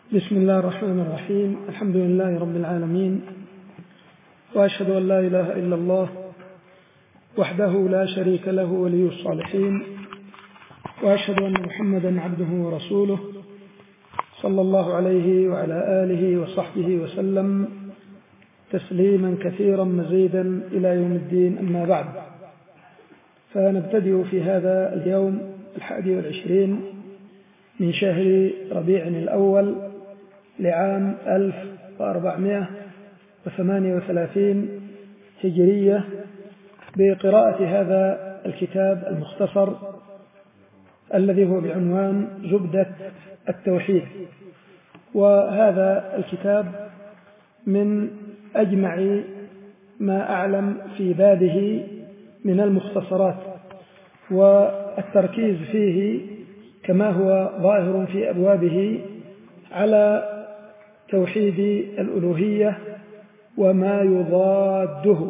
بسم الله الرحمن الرحيم. الحمد لله رب العالمين، وأشهد أن لا إله إلا الله وحده لا شريك له ولي الصالحين، وأشهد أن محمدا عبده ورسوله صلى الله عليه وعلى آله وصحبه وسلم تسليما كثيرا مزيدا إلى يوم الدين. أما بعد، فنبتدئ في هذا اليوم 21 من شهر ربيع الأول لعام 1438 هجرية بقراءة هذا الكتاب المختصر الذي هو بعنوان زبدة التوحيد. وهذا الكتاب من أجمع ما أعلم في بابه من المختصرات، والتركيز فيه كما هو ظاهر في أبوابه على توحيد الألوهية وما يضاده،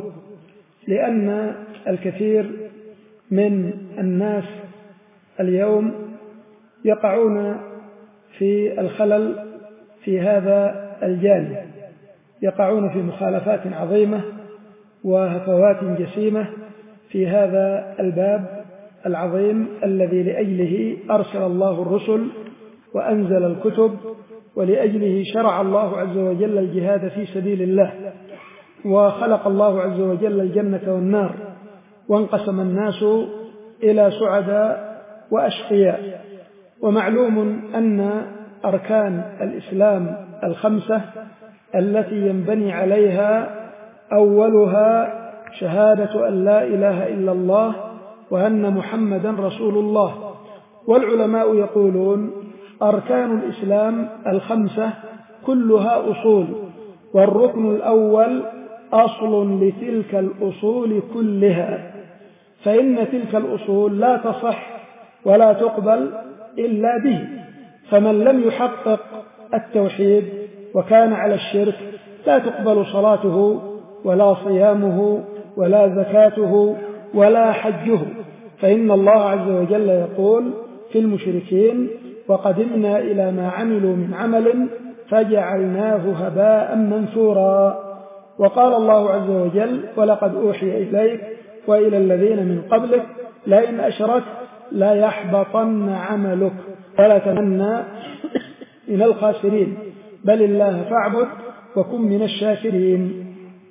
لأن الكثير من الناس اليوم يقعون في الخلل في هذا الجانب، يقعون في مخالفات عظيمة وهفوات جسيمة في هذا الباب العظيم الذي لأجله أرسل الله الرسل وأنزل الكتب، ولأجله شرع الله عز وجل الجهاد في سبيل الله، وخلق الله عز وجل الجنة والنار، وانقسم الناس إلى سعداء وأشقياء. ومعلوم أن أركان الإسلام الخمسة التي ينبني عليها أولها شهادة أن لا إله إلا الله وأن محمدا رسول الله. والعلماء يقولون أركان الإسلام الخمسة كلها أصول، والركن الأول أصل لتلك الأصول كلها، فإن تلك الأصول لا تصح ولا تقبل إلا به. فمن لم يحقق التوحيد وكان على الشرك لا تقبل صلاته ولا صيامه ولا زكاته ولا حجه، فإن الله عز وجل يقول في المشركين: وقدمنا إلى ما عملوا من عمل فجعلناه هباء منثورا. وقال الله عز وجل: ولقد أوحي إليك وإلى الذين من قبلك لئن أشركت ليحبطن عملك ولا تكونن من الخاسرين، بل الله فاعبد وكن من الشاكرين.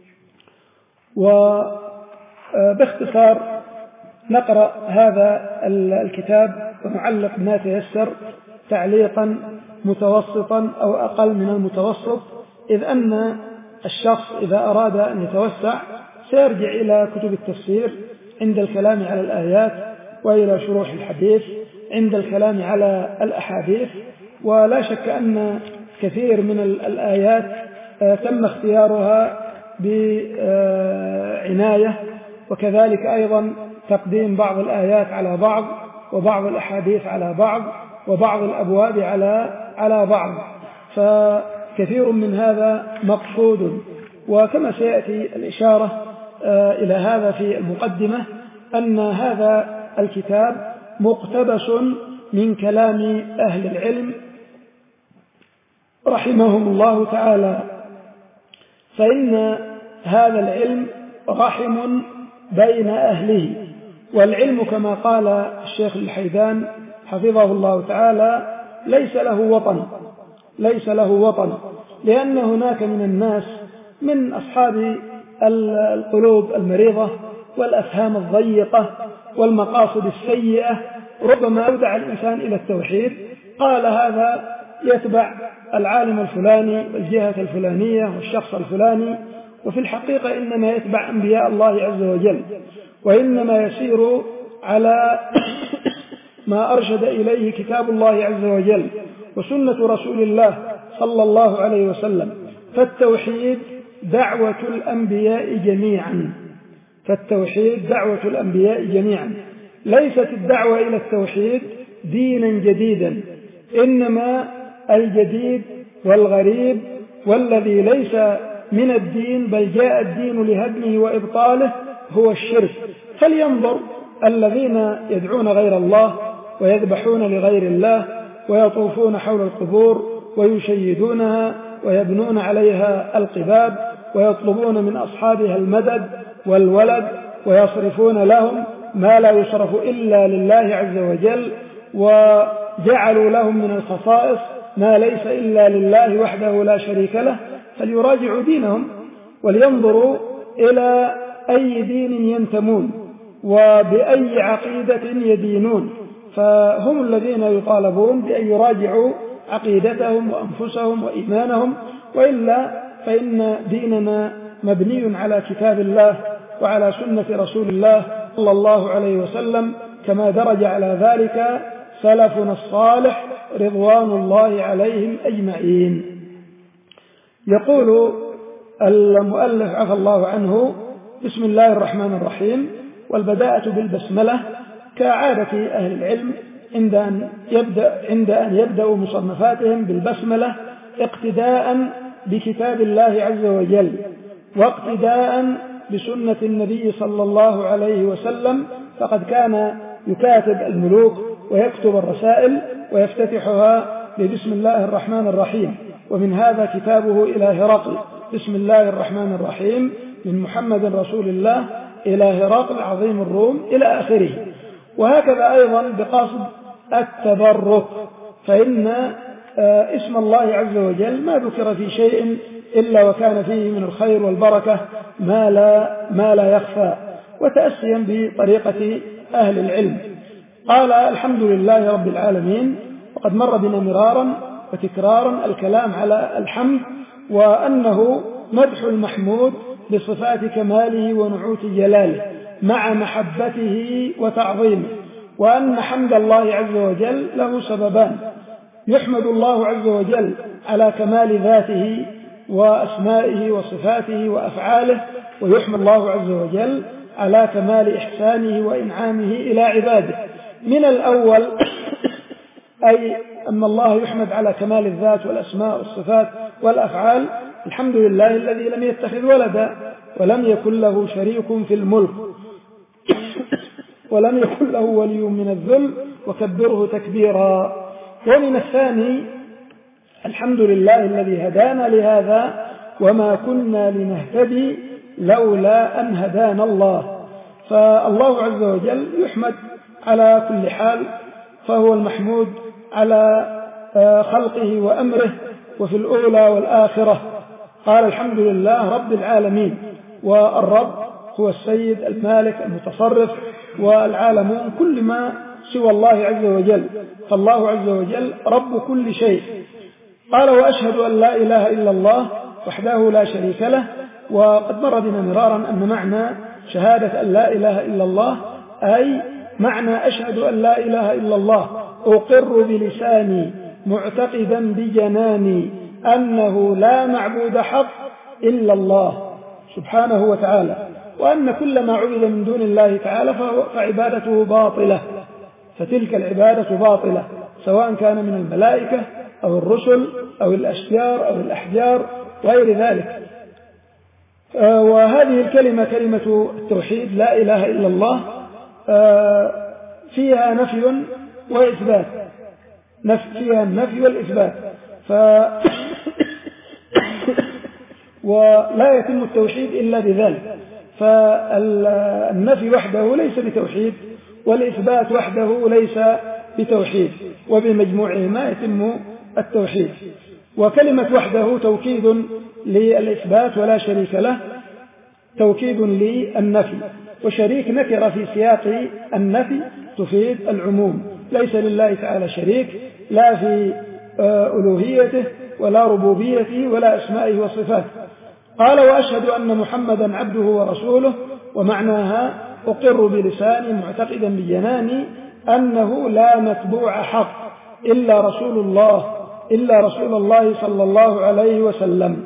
وباختصار نقرأ هذا الكتاب ونعلق ما تيسر تعليقا متوسطا أو أقل من المتوسط، إذ أن الشخص إذا أراد أن يتوسع سيرجع إلى كتب التفسير عند الكلام على الآيات، وإلى شروح الحديث عند الكلام على الأحاديث. ولا شك أن كثير من الآيات تم اختيارها بعناية، وكذلك أيضا تقديم بعض الآيات على بعض، وبعض الأحاديث على بعض، وبعض الأبواب على بعض، فكثير من هذا مقصود. وكما سيأتي الإشارة إلى هذا في المقدمة أن هذا الكتاب مقتبس من كلام أهل العلم رحمهم الله تعالى، فإن هذا العلم رحم بين أهله. والعلم كما قال الشيخ الحيدان حفظه الله تعالى ليس له وطن، لأن هناك من الناس من أصحاب القلوب المريضة والأفهام الضيقة والمقاصد السيئة، ربما أودع الإنسان إلى التوحيد قال هذا يتبع العالم الفلاني والجهة الفلانية والشخص الفلاني، وفي الحقيقة إنما يتبع أنبياء الله عز وجل، وإنما يسير على ما أرشد إليه كتاب الله عز وجل وسنة رسول الله صلى الله عليه وسلم. فالتوحيد دعوة الأنبياء جميعا، ليست الدعوة إلى التوحيد دينا جديدا، إنما الجديد والغريب والذي ليس من الدين بل جاء الدين لهدمه وإبطاله هو الشرك. فلينظر الذين يدعون غير الله ويذبحون لغير الله ويطوفون حول القبور ويشيدونها ويبنون عليها القباب ويطلبون من أصحابها المدد والولد ويصرفون لهم ما لا يصرف إلا لله عز وجل، وجعلوا لهم من الخصائص ما ليس إلا لله وحده لا شريك له، فليراجعوا دينهم ولينظروا إلى أي دين ينتمون وبأي عقيدة يدينون، فهم الذين يطالبون بأن يراجعوا عقيدتهم وأنفسهم وإيمانهم، وإلا فإن ديننا مبني على كتاب الله وعلى سنة رسول الله صلى الله عليه وسلم، كما درج على ذلك سلفنا الصالح رضوان الله عليهم أجمعين. يقول المؤلف عفى الله عنه: بسم الله الرحمن الرحيم. والبداءة بالبسملة كعادة أهل العلم عند أن يبدأوا مصنفاتهم بالبسملة اقتداء بكتاب الله عز وجل واقتداء بسنة النبي صلى الله عليه وسلم، فقد كان يكاتب الملوك ويكتب الرسائل ويفتتحها ببسم الله الرحمن الرحيم، ومن هذا كتابه إلى هرقل: بسم الله الرحمن الرحيم من محمد رسول الله إلى هرقل عظيم الروم إلى آخره. وهكذا أيضا بقصد التبرك، فإن اسم الله عز وجل ما ذكر في شيء إلا وكان فيه من الخير والبركة ما لا يخفى، وتأسيا بطريقة أهل العلم. قال: الحمد لله رب العالمين. وقد مر بنا مرارا وتكرارا الكلام على الحمد، وأنه مدح المحمود بصفات كماله ونعوت جلاله مع محبته وتعظيمه، وأن حمد الله عز وجل له سببان: يحمد الله عز وجل على كمال ذاته وأسمائه وصفاته وأفعاله، ويحمد الله عز وجل على كمال إحسانه وإنعامه إلى عباده. من الأول أي أن الله يحمد على كمال الذات والأسماء والصفات والأفعال: الحمد لله الذي لم يتخذ ولدا ولم يكن له شريك في الملك ولم يكن له ولي من الذل وكبره تكبيرا. ومن الثاني: الحمد لله الذي هدانا لهذا وما كنا لنهتدي لولا أن هدانا الله. فالله عز وجل يحمد على كل حال، فهو المحمود على خلقه وأمره وفي الأولى والآخرة. قال: الحمد لله رب العالمين. والرب هو السيد المالك المتصرف، والعالمون كل ما سوى الله عز وجل، فالله عز وجل رب كل شيء. قال: وأشهد أن لا إله إلا الله وحده لا شريك له. وقد مر بنا مرارا أن معنى شهادة أن لا إله إلا الله أي معنى أشهد أن لا إله إلا الله، أقر بلساني معتقدا بجناني أنه لا معبود حق إلا الله سبحانه وتعالى، وأن كل ما عبد من دون الله تعالى فعبادته باطلة، فتلك العبادة باطلة، سواء كان من الملائكة أو الرسل أو الأشجار أو الأحجار وغير ذلك. وهذه الكلمة كلمة التوحيد لا إله إلا الله فيها نفي وإثبات، فيها النفي والإثبات، ولا يتم التوحيد إلا بذلك. فالنفي وحده ليس بتوحيد، والإثبات وحده ليس بتوحيد، وبمجموعهما يتم التوحيد. وكلمة وحده توكيد للإثبات ولا شريك له، توكيد للنفي، وشريك نكرة في سياق النفي تفيد العموم، ليس لله تعالى شريك لا في ألوهيته ولا ربوبيته ولا أسمائه وصفاته. قال: وأشهد أن محمدا عبده ورسوله. ومعناها أقر بلساني معتقدا بجناني أنه لا متبوع حق إلا رسول الله صلى الله عليه وسلم.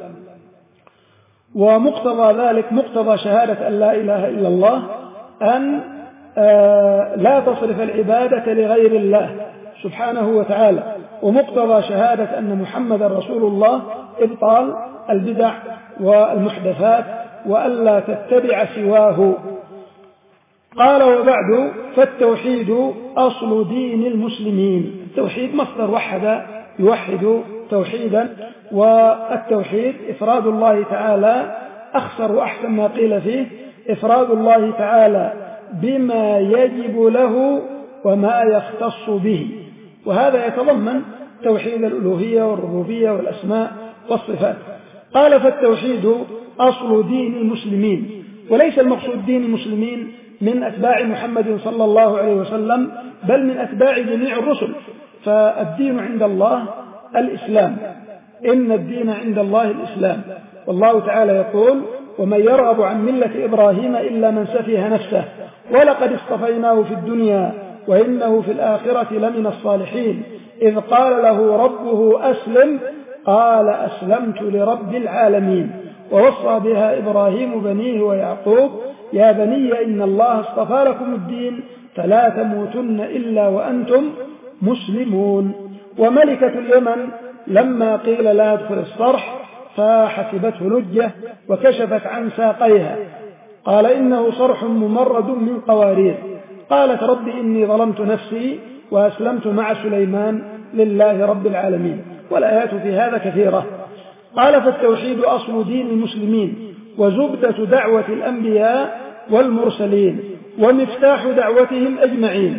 ومقتضى ذلك، مقتضى شهادة أن لا إله إلا الله، أن لا تصرف العبادة لغير الله سبحانه وتعالى. ومقتضى شهادة أن محمد رسول الله إبطال البدع والمحدثات وألا تتبع سواه. قال: وبعد، فالتوحيد أصل دين المسلمين. التوحيد مصدر وحد يوحد توحيدا. والتوحيد إفراد الله تعالى، أخسر وأحسن ما قيل فيه إفراد الله تعالى بما يجب له وما يختص به، وهذا يتضمن توحيد الألوهية والربوبية والأسماء والصفات. قال فالتوحيد أصل دين المسلمين، وليس المقصود دين المسلمين من أتباع محمد صلى الله عليه وسلم، بل من أتباع جميع الرسل. فالدين عند الله الإسلام، إن الدين عند الله الإسلام. والله تعالى يقول ومن يرغب عن ملة إبراهيم إلا من سفه نفسه ولقد اصطفيناه في الدنيا وإنه في الآخرة لمن الصالحين إذ قال له ربه أسلم قال أسلمت لرب العالمين. ووصى بها إبراهيم بنيه ويعقوب يا بني إن الله اصطفى لكم الدين فلا تموتن إلا وأنتم مسلمون. وملكة اليمن لما قيل لا يدخل الصرح فحسبته لجة وكشفت عن ساقيها، قال إنه صرح ممرد من قوارير، قالت رب إني ظلمت نفسي وأسلمت مع سليمان لله رب العالمين. والآيات في هذا كثيرة. قال فالتوحيد أصل دين المسلمين وزبدة دعوة الأنبياء والمرسلين ومفتاح دعوتهم أجمعين.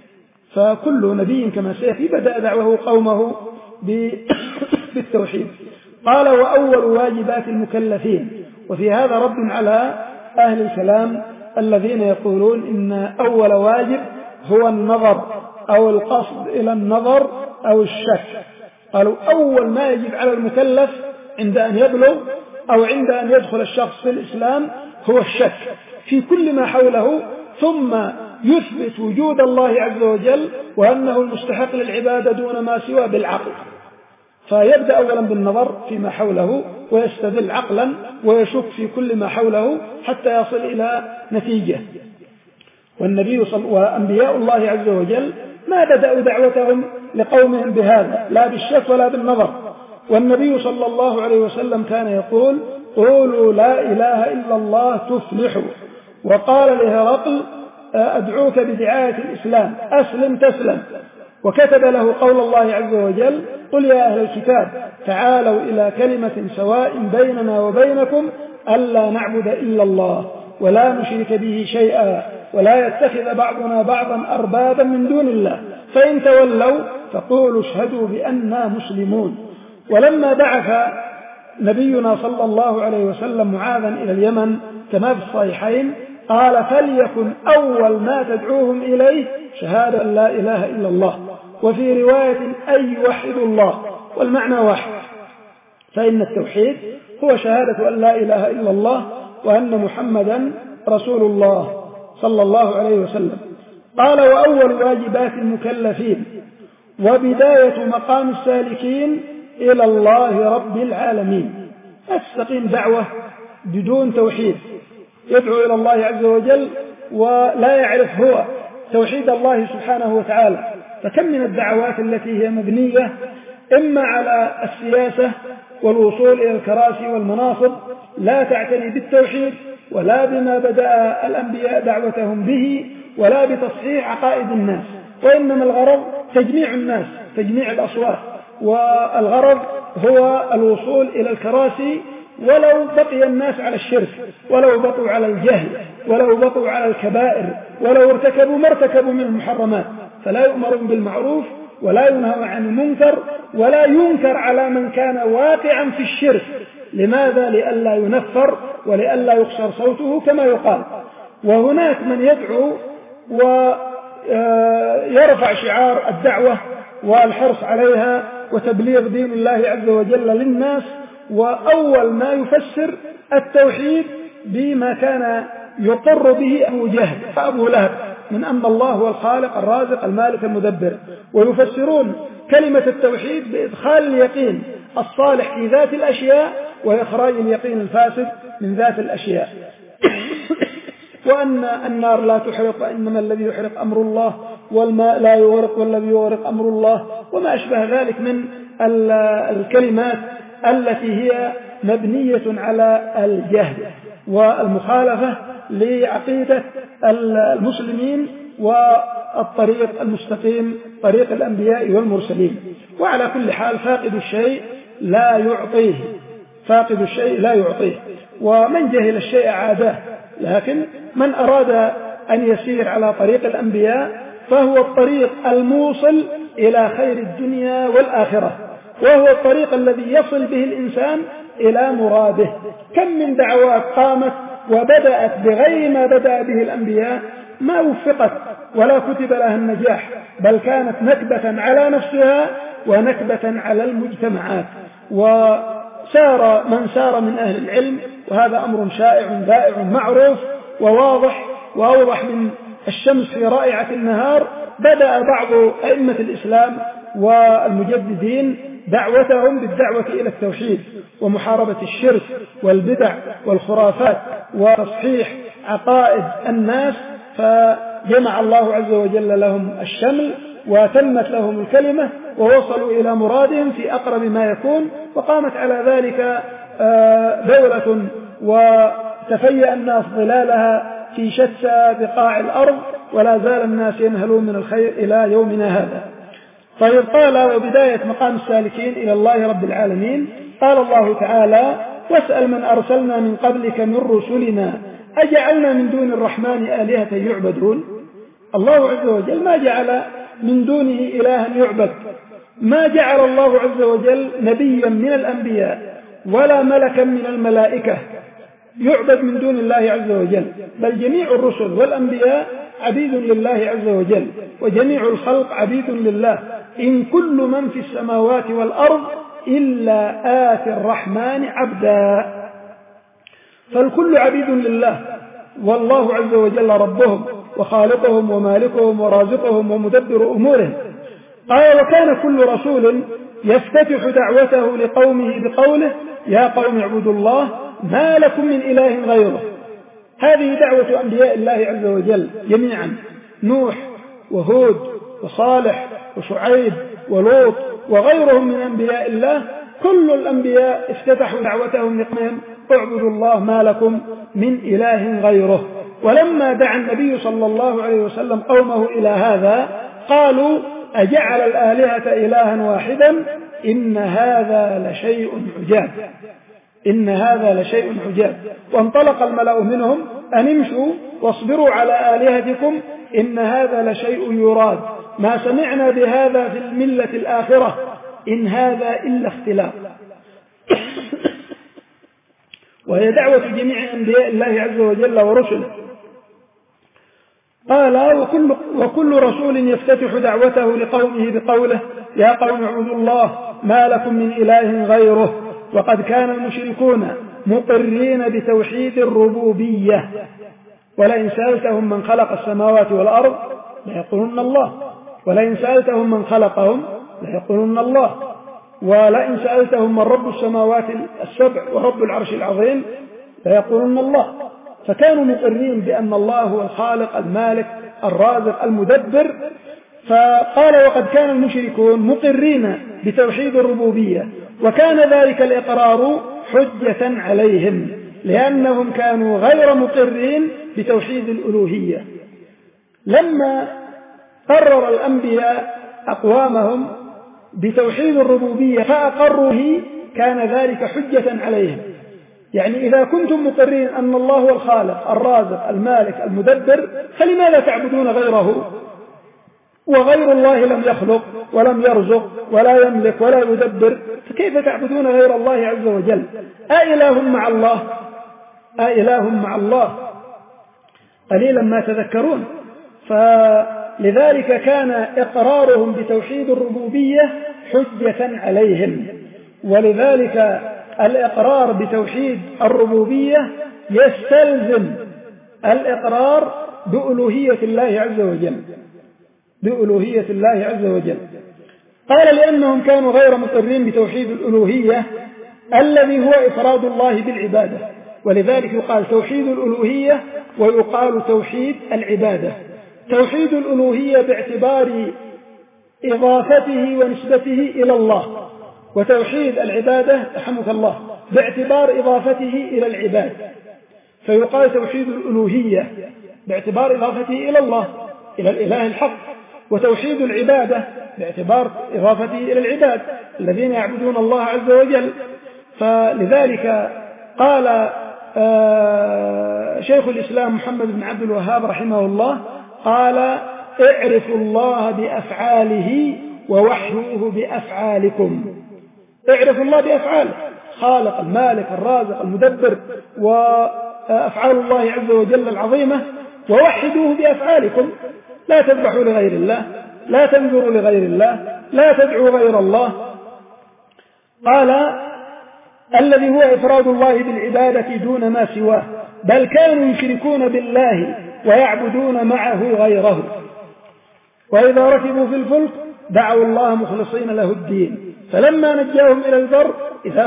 فكل نبي كما سيأتي بدأ دعوه قومه بالتوحيد. قال وأول واجبات المكلفين. وفي هذا رد على أهل الكلام الذين يقولون إن أول واجب هو النظر أو القصد إلى النظر أو الشك. قالوا أول ما يجب على المكلف عند أن يبلغ أو عند أن يدخل الشخص في الإسلام هو الشك في كل ما حوله، ثم يثبت وجود الله عز وجل وأنه المستحق للعبادة دون ما سوى بالعقل. فيبدأ أولا بالنظر فيما حوله ويستدل عقلا ويشك في كل ما حوله حتى يصل إلى نتيجة. وأنبياء الله عز وجل ما بدأوا دعوتهم لقومهم بهذا لا بالشك ولا بالنظر. والنبي صلى الله عليه وسلم كان يقول قولوا لا إله إلا الله تفلحوا. وقال لهرقل أدعوك بدعاية الإسلام أسلم تسلم. وكتب له قول الله عز وجل قل يا أهل الكتاب تعالوا إلى كلمة سواء بيننا وبينكم ألا نعبد إلا الله ولا نشرك به شيئا ولا يتخذ بعضنا بعضا أربابا من دون الله فإن تولوا فقولوا اشهدوا بأننا مسلمون. ولما بعث نبينا صلى الله عليه وسلم معاذا إلى اليمن كما في الصحيحين قال فليكن أول ما تدعوهم إليه شهادة أن لا إله إلا الله، وفي رواية أن يوحدوا الله، والمعنى واحد. فإن التوحيد هو شهادة أن لا إله إلا الله وأن محمدا رسول الله صلى الله عليه وسلم. قال وأول واجبات المكلفين وبداية مقام السالكين إلى الله رب العالمين. لا تستقيم دعوة بدون توحيد، يدعو إلى الله عز وجل ولا يعرف هو توحيد الله سبحانه وتعالى. فكم من الدعوات التي هي مبنية إما على السياسة والوصول إلى الكراسي والمناصب لا تعتني بالتوحيد ولا بما بدأ الأنبياء دعوتهم به ولا بتصحيح عقائد الناس، وإنما الغرض تجميع الناس، تجميع الأصوات، والغرض هو الوصول إلى الكراسي ولو بقي الناس على الشرك ولو بقوا على الجهل ولو بقوا على الكبائر ولو ارتكبوا ما ارتكبوا من المحرمات. فلا يؤمرون بالمعروف ولا ينهى عن المنكر ولا ينكر على من كان واقعا في الشرك. لماذا؟ لئلا ينفر ولئلا يقصر صوته كما يقال. وهناك من يدعو ويرفع شعار الدعوة والحرص عليها وتبليغ دين الله عز وجل للناس، وأول ما يفسر التوحيد بما كان يقر به أبو جهل فأبو لهب من أن الله هو الخالق الرازق المالك المدبر، ويفسرون كلمة التوحيد بإدخال اليقين الصالح في ذات الأشياء وإخراج اليقين الفاسد من ذات الأشياء. وأن النار لا تحرق وإنما الذي يحرق أمر الله، والماء لا يغرق والذي يغرق أمر الله، وما أشبه ذلك من الكلمات التي هي مبنية على الجهل والمخالفة لعقيدة المسلمين والطريق المستقيم طريق الأنبياء والمرسلين. وعلى كل حال فاقد الشيء لا يعطيه، فاقد الشيء لا يعطيه، ومن جهل الشيء عاداه. لكن من أراد أن يسير على طريق الأنبياء فهو الطريق الموصل إلى خير الدنيا والآخرة، وهو الطريق الذي يصل به الإنسان إلى مراده. كم من دعوات قامت وبدأت بغير ما بدأ به الأنبياء ما وفقت ولا كتب لها النجاح، بل كانت نكبة على نفسها ونكبة على المجتمعات. وسار من سار من أهل العلم، وهذا أمر شائع بائع معروف وواضح وأوضح من الشمس في رائعة النهار. بدأ بعض أئمة الإسلام والمجددين دعوتهم بالدعوة إلى التوحيد ومحاربة الشرك والبدع والخرافات وتصحيح عقائد الناس، فجمع الله عز وجل لهم الشمل وتمت لهم الكلمة ووصلوا إلى مرادهم في أقرب ما يكون. وقامت على ذلك دولة وتفيأ الناس ظلالها في شتى بقاع الأرض، ولا زال الناس ينهلون من الخير إلى يومنا هذا. طيب، قال وبداية مقام السالكين إلى الله رب العالمين، قال الله تعالى: واسأل من أرسلنا من قبلك من رسلنا أجعلنا من دون الرحمن آلهة يعبدون. الله عز وجل ما جعل من دونه إلها يعبد، ما جعل الله عز وجل نبيا من الأنبياء ولا ملكا من الملائكة يعبد من دون الله عز وجل، بل جميع الرسل والأنبياء عبيد لله عز وجل، وجميع الخلق عبيد لله. إن كل من في السماوات والأرض إلا آتي الرحمن عبدا، فالكل عبيد لله، والله عز وجل ربهم وخالقهم ومالكهم ورازقهم ومدبر أمورهم. قال: وكان كل رسول يفتتح دعوته لقومه بقوله: يا قوم اعبدوا الله ما لكم من إله غيره. هذه دعوة أنبياء الله عز وجل جميعا، نوح وهود وصالح وشعيب ولوط وغيرهم من أنبياء الله. كل الأنبياء افتتحوا دعوتهم لقومهم: اعبدوا الله ما لكم من إله غيره. ولما دعا النبي صلى الله عليه وسلم قومه إلى هذا قالوا: أجعل الآلهة إلها واحدا إن هذا لشيء عجاب، إن هذا لشيء عجاب. وانطلق الملأ منهم أن امشوا واصبروا على آلهتكم إن هذا لشيء يراد، ما سمعنا بهذا في الملة الآخرة إن هذا إلا اختلاق. وهي دعوة جميع أنبياء الله عز وجل ورسله. قال: وكل رسول يفتتح دعوته لقومه بقوله: يا قوم اعبدوا الله ما لكم من إله غيره. وقد كان المشركون مقرين بتوحيد الربوبية، ولئن سألتهم من خلق السماوات والأرض ليقولون الله، ولئن سألتهم من خلقهم ليقولون الله، ولئن سألتهم من رب السماوات السبع ورب العرش العظيم ليقولون الله. فكانوا مقرين بأن الله هو الخالق المالك الرازق المدبر. فقال: وقد كان المشركون مقرين بتوحيد الربوبية، وكان ذلك الإقرار حجة عليهم لأنهم كانوا غير مقرين بتوحيد الألوهية. لما قرر الأنبياء أقوامهم بتوحيد الربوبية فأقروا به كان ذلك حجة عليهم. يعني إذا كنتم مقرين أن الله هو الخالق الرازق المالك المدبر فلماذا تعبدون غيره؟ وغير الله لم يخلق ولم يرزق ولا يملك ولا يدبر، فكيف تعبدون غير الله عز وجل؟ أإله مع الله؟ أإله مع الله؟ قليلا ما تذكرون. فلذلك كان إقرارهم بتوحيد الربوبية حجة عليهم. ولذلك الإقرار بتوحيد الربوبية يستلزم الإقرار بألوهية الله عز وجل، بألوهية الله عز وجل. قال: لأنهم كانوا غير مقرين بتوحيد الألوهية الذي هو إفراد الله بالعبادة، ولذلك يقال توحيد الألوهية ويقال توحيد العبادة. توحيد الألوهية باعتبار إضافته ونسبته إلى الله، وتوحيد العبادة رحمك الله باعتبار إضافته إلى العباد. فيقال توحيد الألوهية باعتبار إضافته إلى الله، إلى الإله الحق، وتوحيد العبادة باعتبار إضافته إلى العباد الذين يعبدون الله عز وجل. فلذلك قال شيخ الإسلام محمد بن عبد الوهاب رحمه الله قال: اعرفوا الله بأفعاله ووحدوه بأفعالكم. اعرفوا الله بأفعاله، خالق المالك الرازق المدبر، وأفعال الله عز وجل العظيمة، ووحدوه بأفعالكم. لا تذبحوا لغير الله، لا تنذروا لغير الله، لا تدعوا غير الله. قال: الذي هو إفراد الله بالعبادة دون ما سواه، بل كانوا يشركون بالله ويعبدون معه غيره، وإذا ركبوا في الفلك دعوا الله مخلصين له الدين فلما نجاهم إلى البر إذا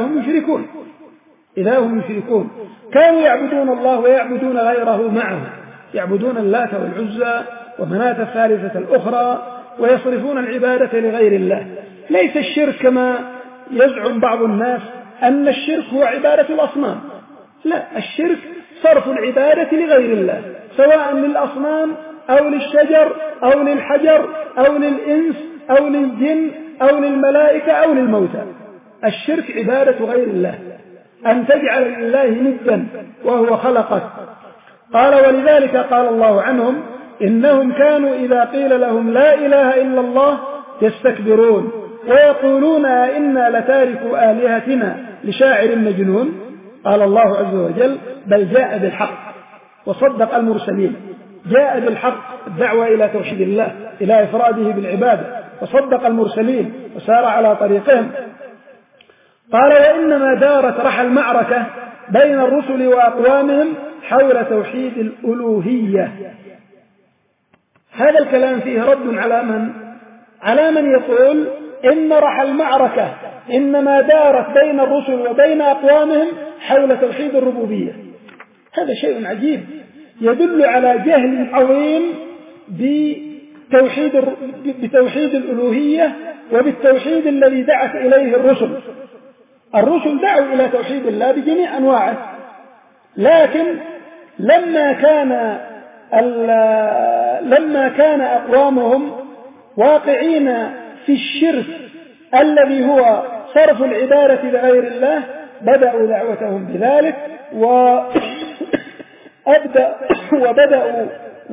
هم يشركون. كانوا يعبدون الله ويعبدون غيره معه، يعبدون اللات والعزى ومناة الثالثة الأخرى، ويصرفون العبادة لغير الله. ليس الشرك كما يزعم بعض الناس أن الشرك هو عبادة الأصنام، لا، الشرك صرف العبادة لغير الله، سواء للأصنام أو للشجر أو للحجر أو للإنس أو للجن أو للملائكة أو للموتى. الشرك عبادة غير الله، أن تجعل لله ندا وهو خلقك. قال: ولذلك قال الله عنهم: إنهم كانوا إذا قيل لهم لا إله إلا الله يستكبرون ويقولون إنا لتاركوا آلهتنا لشاعر مجنون. قال الله عز وجل: بل جاء بالحق وصدق المرسلين. جاء بالحق، الدعوة إلى توحيد الله، إلى إفراده بالعبادة، وصدق المرسلين وسار على طريقهم. قال: وإنما دارت رحى المعركة بين الرسل وأقوامهم حول توحيد الألوهية. هذا الكلام فيه رد على من يقول إن رحى المعركة إنما دارت بين الرسل وبين أقوامهم حول توحيد الربوبية. هذا شيء عجيب يدل على جهل عظيم بتوحيد الألوهية وبالتوحيد الذي دعت إليه الرسل. الرسل دعوا إلى توحيد الله بجميع أنواعه، لكن لما كان أقوامهم واقعين في الشرك الذي هو صرف العبادة لغير الله بدأوا دعوتهم بذلك وبدأوا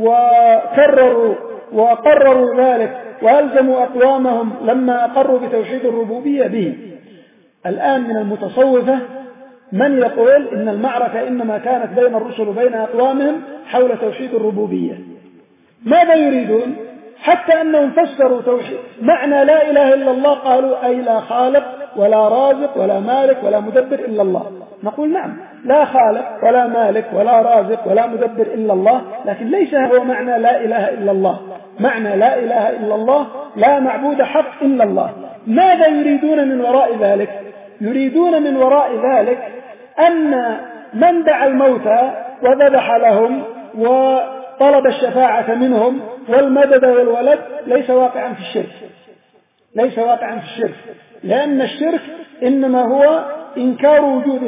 وقرروا ذلك وألزموا أقوامهم لما أقروا بتوحيد الربوبية به. الآن من المتصوفة من يقول إن المعركة إنما كانت بين الرسل وبين أقوامهم حول توحيد الربوبية. ماذا يريدون؟ حتى أنهم فسروا توحيد معنى لا إله إلا الله، قالوا: أي لا خالق ولا رازق ولا مالك ولا مدبر إلا الله. نقول: نعم، لا خالق ولا مالك ولا رازق ولا مدبر إلا الله، لكن ليس هو معنى لا إله إلا الله. معنى لا إله إلا الله لا معبود حق إلا الله. ماذا يريدون من وراء ذلك؟ يريدون من وراء ذلك أن من دعا الموتى وذبح لهم وطلب الشفاعة منهم والمدد والولد ليس واقعا في الشرك، لأن الشرك إنما هو إنكار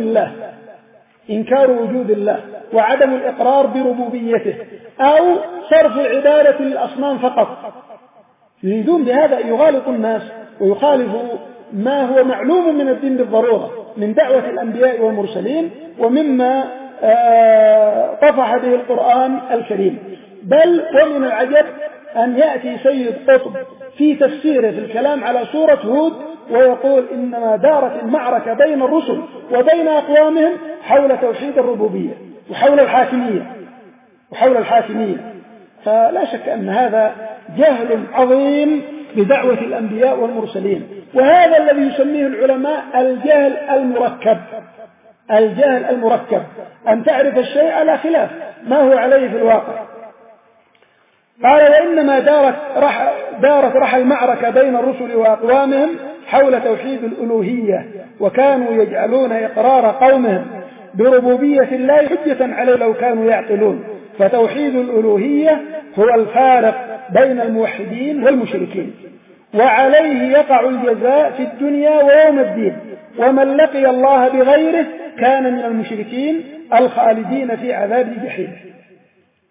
وجود الله وعدم الإقرار بربوبيته، أو صرف العبادة للأصنام فقط. يريدون بهذا يغالط الناس ويخالفوا ما هو معلوم من الدين بالضرورة من دعوة الأنبياء والمرسلين ومما طفح به القرآن الكريم. بل ومن العجب أن يأتي سيد قطب في تفسيره في الكلام على سورة هود ويقول: إنما دارت المعركة بين الرسل وبين أقوامهم حول توحيد الربوبية وحول الحاكمية. فلا شك أن هذا جهل عظيم بدعوة الأنبياء والمرسلين، وهذا الذي يسميه العلماء الجهل المركب، أن تعرف الشيء على خلاف ما هو عليه في الواقع. قال: وإنما دارت رحى المعركة بين الرسل وأقوامهم حول توحيد الألوهية، وكانوا يجعلون إقرار قومهم بربوبية الله حجة عليه لو كانوا يعقلون. فتوحيد الألوهية هو الفارق بين الموحدين والمشركين، وعليه يقع الجزاء في الدنيا ويوم الدين، ومن لقي الله بغيره كان من المشركين الخالدين في عذاب الجحيم.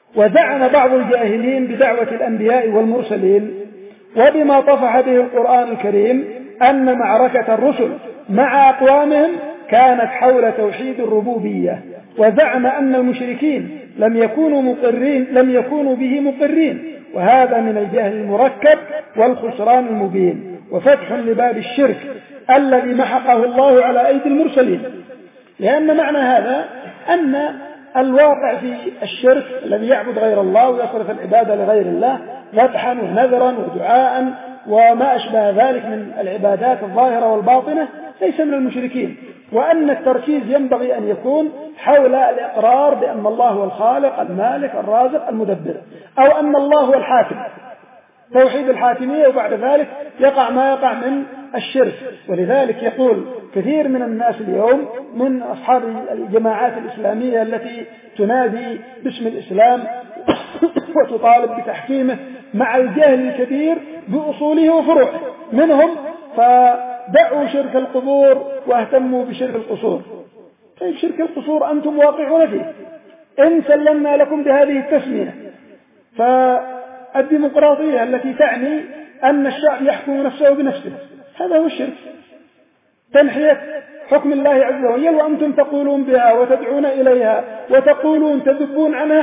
وزعم بعض الجاهلين بدعوة الأنبياء والمرسلين وبما طفح به القرآن الكريم أن معركة الرسل مع أقوامهم كانت حول توحيد الربوبية، وزعم أن المشركين لم يكونوا به مقرين، وهذا من الجهل المركب والخسران المبين وفتح لباب الشرك الذي محقه الله على أيدي المرسلين. لأن معنى هذا أن الواقع في الشرك الذي يعبد غير الله ويصرف العبادة لغير الله ذبحا ونذرا ودعاء وما أشبه ذلك من العبادات الظاهرة والباطنة ليس من المشركين، وأن التركيز ينبغي أن يكون حول الإقرار بأن الله هو الخالق المالك الرازق المدبر، أو أن الله هو الحاكم، توحيد الحاكمية، وبعد ذلك يقع ما يقع من الشرك. ولذلك يقول كثير من الناس اليوم من أصحاب الجماعات الإسلامية التي تنادي باسم الإسلام وتطالب بتحكيمه مع الجهل الكبير بأصوله وفروعه منهم، فدعوا شرك القبور واهتموا بشرك القصور. طيب شرك القصور أنتم واقعون فيه، إن سلمنا لكم بهذه التسمية. فالديمقراطية التي تعني أن الشعب يحكم نفسه بنفسه هذا هو الشرك، تنحية حكم الله عز وجل، وأنتم تقولون بها وتدعون إليها وتقولون تذبون عنها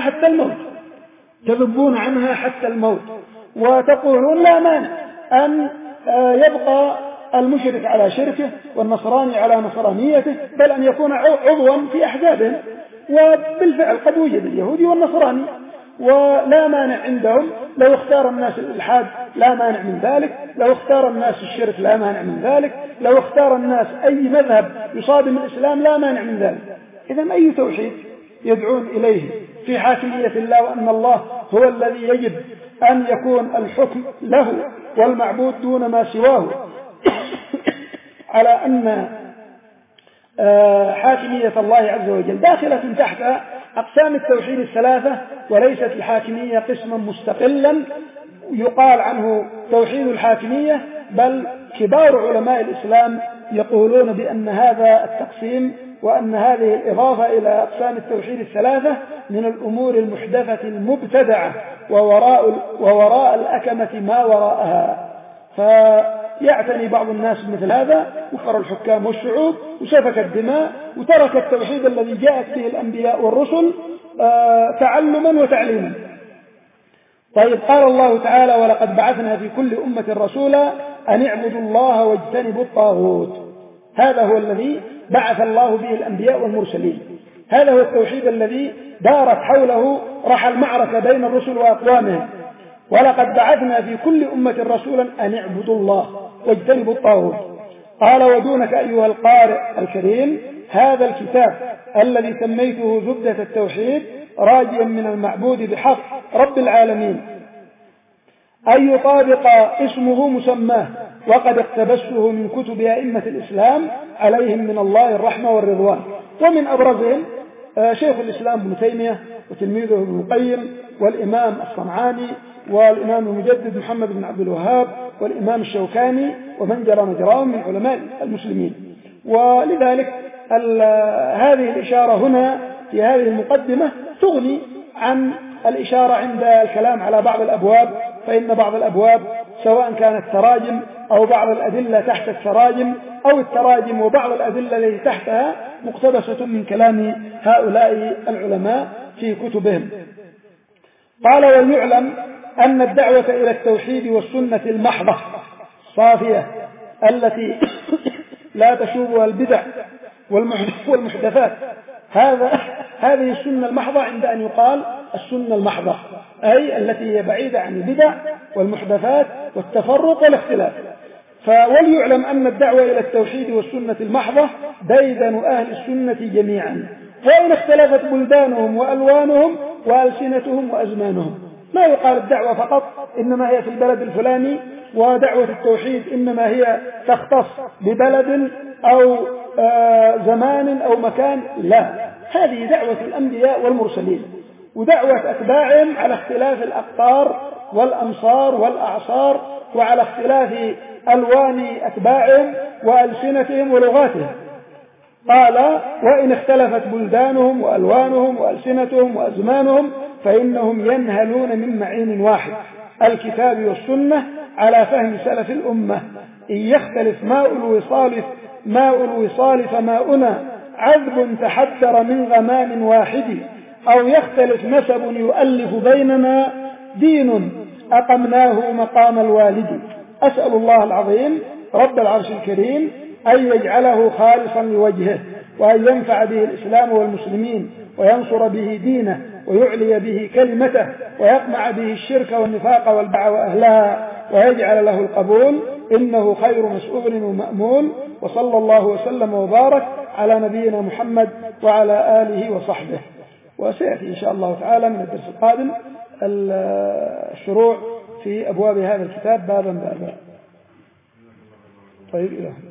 حتى الموت، وتقولون لا مانع أن يبقى المشرك على شركه والنصراني على نصرانيته، بل أن يكون عضوا في أحزابهم. وبالفعل قد وجد اليهودي والنصراني ولا مانع عندهم، لو اختار الناس الإلحاد لا مانع من ذلك، لو اختار الناس الشرك لا مانع من ذلك، لو اختار الناس أي مذهب يصادم الإسلام لا مانع من ذلك. إذن أي توحيد يدعون إليه في حاكمية الله، وأن الله هو الذي يجب أن يكون الحكم له والمعبود دون ما سواه، على أن حاكمية الله عز وجل داخلة تحت أقسام التوحيد الثلاثة، وليست الحاكمية قسما مستقلا يقال عنه توحيد الحاكمية، بل كبار علماء الإسلام يقولون بأن هذا التقسيم وأن هذه الإضافة إلى أقسام التوحيد الثلاثة من الأمور المحدثة المبتدعة، ووراء الأكمة ما وراءها. فيعتني بعض الناس مثل هذا، كفر الحكام والشعوب وسفك الدماء، وترك التوحيد الذي جاءت به الأنبياء والرسل تعلما وتعليما. طيب قال الله تعالى: ولقد بعثنا في كل أمة رسولا أن اعبدوا الله واجتنبوا الطاغوت. هذا هو الذي بعث الله به الأنبياء والمرسلين، هذا هو التوحيد الذي دارت حوله رحى المعركة بين الرسل وأقوامهم. ولقد بعثنا في كل أمة رسولا أن اعبدوا الله واجتنبوا الطاغوت. قال: ودونك أيها القارئ الكريم هذا الكتاب الذي سميته زبدة التوحيد راجيا من المعبود بحق رب العالمين أن يطابق اسمه مسماه، وقد اقتبسته من كتب أئمة الإسلام عليهم من الله الرحمة والرضوان، ومن أبرزهم شيخ الإسلام ابن تيمية وتلميذه ابن القيم والإمام الصنعاني والإمام المجدد محمد بن عبد الوهاب والإمام الشوكاني ومن جرى مجراهم من علماء المسلمين. ولذلك هذه الإشارة هنا في هذه المقدمة تغني عن الإشارة عند الكلام على بعض الأبواب، فإن بعض الأبواب سواء كانت تراجم أو بعض الأدلة تحت التراجم أو التراجم وبعض الأدلة التي تحتها مقتبسة من كلام هؤلاء العلماء في كتبهم. قال: وليعلم أن الدعوة إلى التوحيد والسنة المحضة صافية التي لا تشوبها البدع والمحدثات، هذه السنة المحضة عند أن يقال السنة المحضة، أي التي هي بعيدة عن البدع والمحدثات والتفرق والاختلاف. وليعلم أن الدعوة إلى التوحيد والسنة المحضة ديدن أهل السنة جميعا، وإن اختلفت بلدانهم وألوانهم وألسنتهم وأزمانهم. لا يقال الدعوة فقط إنما هي في البلد الفلاني، ودعوة التوحيد إنما هي تختص ببلد أو زمان أو مكان. لا، هذه دعوة الأنبياء والمرسلين، ودعوة أتباعهم على اختلاف الأقطار والأمصار والأعصار، وعلى اختلاف ألوان أتباعهم وألسنتهم ولغاتهم. قال: وإن اختلفت بلدانهم وألوانهم وألسنتهم وأزمانهم فإنهم ينهلون من معين واحد الكتاب والسنة على فهم سلف الأمة. إن يختلف ماء الوصال فماؤنا عذب تحدر من غمام واحد، أو يختلف نسب يؤلف بيننا دين أقمناه مقام الوالد. أسأل الله العظيم رب العرش الكريم أن يجعله خالصا لوجهه، وأن ينفع به الإسلام والمسلمين، وينصر به دينه، ويعلي به كلمته، ويقمع به الشرك والنفاق والبدع وأهلها، ويجعل له القبول، إنه خير مسؤول ومأمول. وصلى الله وسلم وبارك على نبينا محمد وعلى آله وصحبه. وسيأتي إن شاء الله تعالى من الدرس القادم الشروع في أبواب هذا الكتاب بابا بابا. طيب إلى